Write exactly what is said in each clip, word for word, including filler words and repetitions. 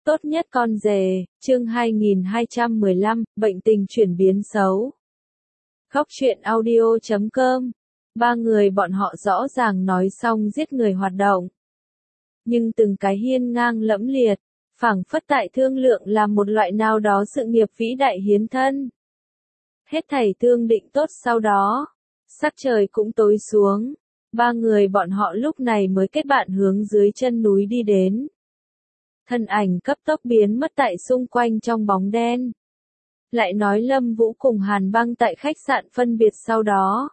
Tốt nhất con rể, chương hai nghìn hai trăm mười lăm, bệnh tình chuyển biến xấu. Góc truyện audio chấm com. Ba người bọn họ rõ ràng nói xong giết người hoạt động. Nhưng từng cái hiên ngang lẫm liệt, phảng phất tại thương lượng là một loại nào đó sự nghiệp vĩ đại hiến thân. Hết thảy thương định tốt sau đó, sắc trời cũng tối xuống, ba người bọn họ lúc này mới kết bạn hướng dưới chân núi đi đến. Thân ảnh cấp tốc biến mất tại xung quanh trong bóng đen. Lại nói Lâm Vũ cùng Hàn Băng tại khách sạn phân biệt sau đó.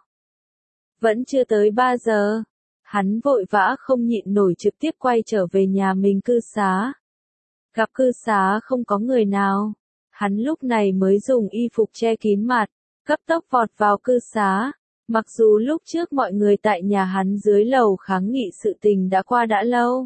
Vẫn chưa tới ba giờ, hắn vội vã không nhịn nổi trực tiếp quay trở về nhà mình cư xá. Gặp cư xá không có người nào, hắn lúc này mới dùng y phục che kín mặt, cấp tốc vọt vào cư xá. Mặc dù lúc trước mọi người tại nhà hắn dưới lầu kháng nghị sự tình đã qua đã lâu.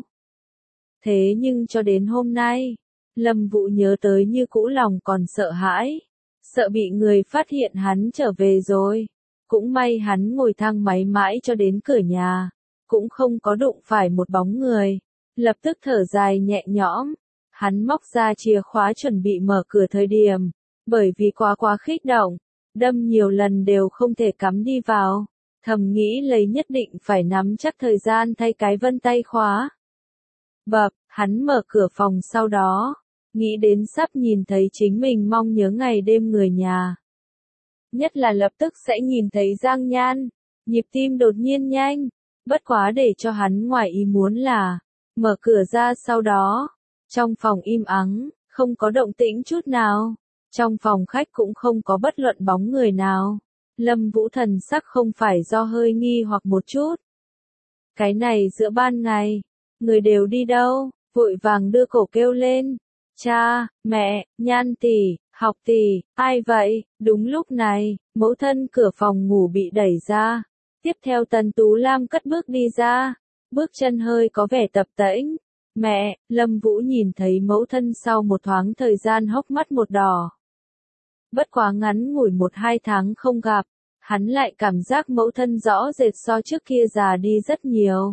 Thế nhưng cho đến hôm nay, Lâm Vũ nhớ tới như cũ lòng còn sợ hãi, sợ bị người phát hiện hắn trở về rồi. Cũng may hắn ngồi thang máy mãi cho đến cửa nhà, cũng không có đụng phải một bóng người, lập tức thở dài nhẹ nhõm. Hắn móc ra chìa khóa chuẩn bị mở cửa thời điểm, bởi vì quá quá kích động, đâm nhiều lần đều không thể cắm đi vào, thầm nghĩ lấy nhất định phải nắm chắc thời gian thay cái vân tay khóa. Bập, hắn mở cửa phòng sau đó, nghĩ đến sắp nhìn thấy chính mình mong nhớ ngày đêm người nhà. Nhất là lập tức sẽ nhìn thấy Giang Nhan, nhịp tim đột nhiên nhanh, bất quá để cho hắn ngoài ý muốn là, mở cửa ra sau đó, trong phòng im ắng, không có động tĩnh chút nào, trong phòng khách cũng không có bất luận bóng người nào. Lâm Vũ thần sắc không phải do hơi nghi hoặc một chút. Cái này giữa ban ngày, người đều đi đâu, vội vàng đưa cổ kêu lên. Cha, mẹ, Nhan tỷ, Học tỷ, ai vậy? Đúng lúc này, mẫu thân cửa phòng ngủ bị đẩy ra. Tiếp theo Tần Tú Lam cất bước đi ra, bước chân hơi có vẻ tập tễnh. Mẹ, Lâm Vũ nhìn thấy mẫu thân sau một thoáng thời gian hốc mắt một đỏ. Bất quá ngắn ngủi một hai tháng không gặp, hắn lại cảm giác mẫu thân rõ rệt so trước kia già đi rất nhiều.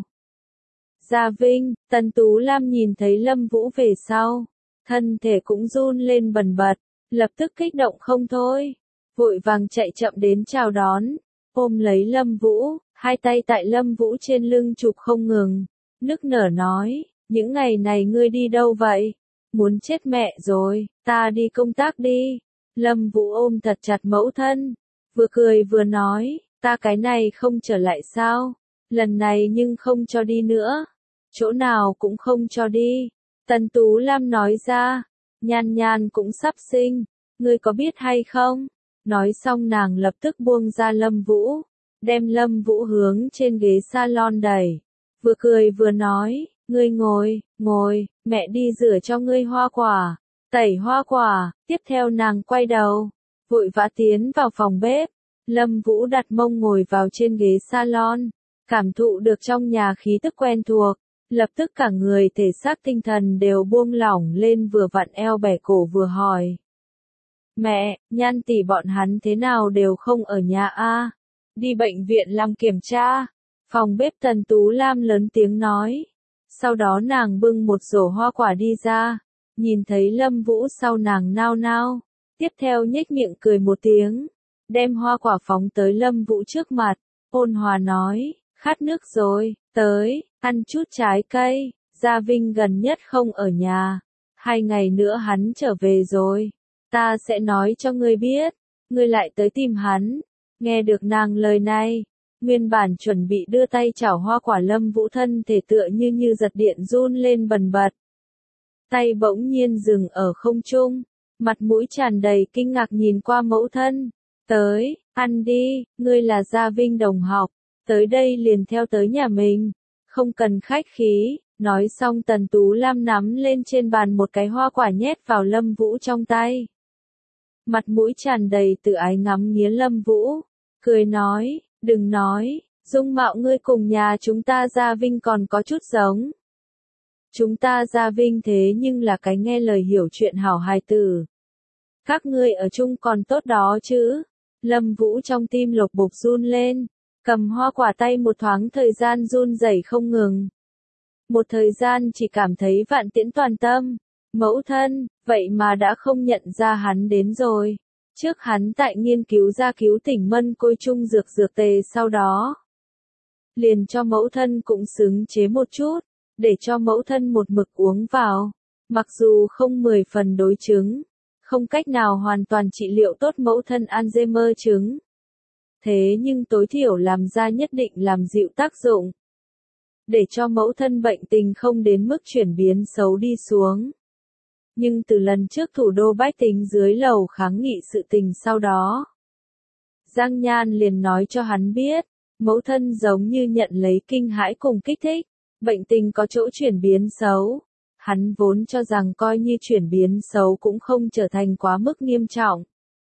Gia Vinh, Tần Tú Lam nhìn thấy Lâm Vũ về sau, thân thể cũng run lên bần bật, lập tức kích động không thôi, vội vàng chạy chậm đến chào đón, ôm lấy Lâm Vũ, hai tay tại Lâm Vũ trên lưng chụp không ngừng, nức nở nói, những ngày này ngươi đi đâu vậy? Muốn chết mẹ rồi, ta đi công tác đi. Lâm Vũ ôm thật chặt mẫu thân, vừa cười vừa nói, ta cái này không trở lại sao? Lần này nhưng không cho đi nữa. Chỗ nào cũng không cho đi. Tần Tú Lam nói ra, Nhan Nhan cũng sắp sinh, ngươi có biết hay không? Nói xong nàng lập tức buông ra Lâm Vũ, đem Lâm Vũ hướng trên ghế salon đẩy, vừa cười vừa nói, ngươi ngồi, ngồi, mẹ đi rửa cho ngươi hoa quả, tẩy hoa quả. Tiếp theo nàng quay đầu, vội vã tiến vào phòng bếp. Lâm Vũ đặt mông ngồi vào trên ghế salon, cảm thụ được trong nhà khí tức quen thuộc. Lập tức cả người thể xác tinh thần đều buông lỏng lên, vừa vặn eo bẻ cổ vừa hỏi. Mẹ, Nhan tỷ bọn hắn thế nào đều không ở nhà a? Đi bệnh viện làm kiểm tra. Phòng bếp Tần Tú Lam lớn tiếng nói. Sau đó nàng bưng một rổ hoa quả đi ra, nhìn thấy Lâm Vũ sau nàng nao nao, tiếp theo nhếch miệng cười một tiếng, đem hoa quả phóng tới Lâm Vũ trước mặt, ôn hòa nói, khát nước rồi, tới, ăn chút trái cây. Gia Vinh gần nhất không ở nhà, hai ngày nữa hắn trở về rồi, ta sẽ nói cho ngươi biết, ngươi lại tới tìm hắn. Nghe được nàng lời này, nguyên bản chuẩn bị đưa tay chảo hoa quả Lâm Vũ thân thể tựa như như giật điện run lên bần bật. Tay bỗng nhiên dừng ở không trung, mặt mũi tràn đầy kinh ngạc nhìn qua mẫu thân. Tới, ăn đi, ngươi là Gia Vinh đồng học, tới đây liền theo tới nhà mình, không cần khách khí. Nói xong Tần Tú Lam nắm lên trên bàn một cái hoa quả nhét vào Lâm Vũ trong tay. Mặt mũi tràn đầy tự ái ngắm nghía Lâm Vũ, cười nói, đừng nói, dung mạo ngươi cùng nhà chúng ta Gia Vinh còn có chút giống. Chúng ta Gia Vinh thế nhưng là cái nghe lời hiểu chuyện hảo hài tử. Các ngươi ở chung còn tốt đó chứ. Lâm Vũ trong tim lục bục run lên, cầm hoa quả tay một thoáng thời gian run rẩy không ngừng. Một thời gian chỉ cảm thấy vạn tiễn toàn tâm, Mẫu thân, vậy mà đã không nhận ra hắn đến rồi. Trước hắn tại nghiên cứu ra cứu tỉnh mân côi trung dược dược tề sau đó. Liền cho mẫu thân cũng xứng chế một chút, để cho mẫu thân một mực uống vào. Mặc dù không mười phần đối chứng, không cách nào hoàn toàn trị liệu tốt mẫu thân Alzheimer chứng. Thế nhưng tối thiểu làm ra nhất định làm dịu tác dụng. Để cho mẫu thân bệnh tình không đến mức chuyển biến xấu đi xuống. Nhưng từ lần trước thủ đô bách tính dưới lầu kháng nghị sự tình sau đó. Giang Nhan liền nói cho hắn biết, mẫu thân giống như nhận lấy kinh hãi cùng kích thích, bệnh tình có chỗ chuyển biến xấu. Hắn vốn cho rằng coi như chuyển biến xấu cũng không trở thành quá mức nghiêm trọng.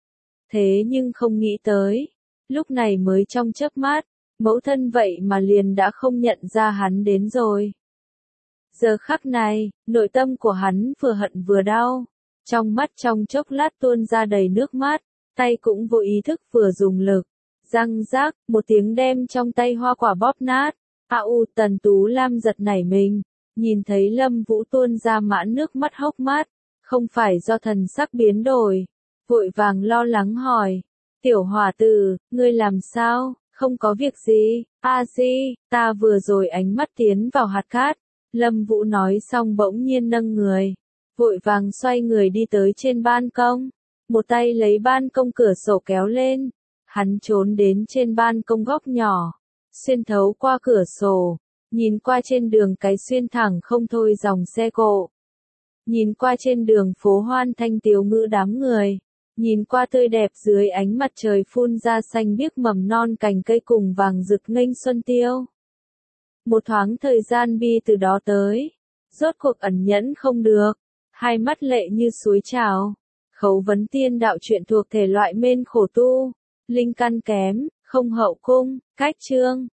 Thế nhưng không nghĩ tới, lúc này mới trong chớp mắt, mẫu thân vậy mà liền đã không nhận ra hắn đến rồi. Giờ khắc này, nội tâm của hắn vừa hận vừa đau, trong mắt trong chốc lát tuôn ra đầy nước mắt, tay cũng vô ý thức vừa dùng lực, răng rác, một tiếng đem trong tay hoa quả bóp nát. A U Tần Tú Lam giật nảy mình, nhìn thấy Lâm Vũ tuôn ra mãn nước mắt hốc mắt, không phải do thần sắc biến đổi, vội vàng lo lắng hỏi, tiểu hòa tử, ngươi làm sao, không có việc gì, a di, ta vừa rồi ánh mắt tiến vào hạt cát. Lâm Vũ nói xong bỗng nhiên nâng người, vội vàng xoay người đi tới trên ban công, một tay lấy ban công cửa sổ kéo lên, hắn trốn đến trên ban công góc nhỏ, xuyên thấu qua cửa sổ, nhìn qua trên đường cái xuyên thẳng không thôi dòng xe cộ, nhìn qua trên đường phố hoan thanh tiếu ngữ đám người, nhìn qua tươi đẹp dưới ánh mặt trời phun ra xanh biếc mầm non cành cây cùng vàng rực nghênh xuân tiêu. Một thoáng thời gian bi từ đó tới, rốt cuộc ẩn nhẫn không được, hai mắt lệ như suối trào, khấu vấn tiên đạo truyện thuộc thể loại mên khổ tu, linh căn kém, không hậu cung, cách chương.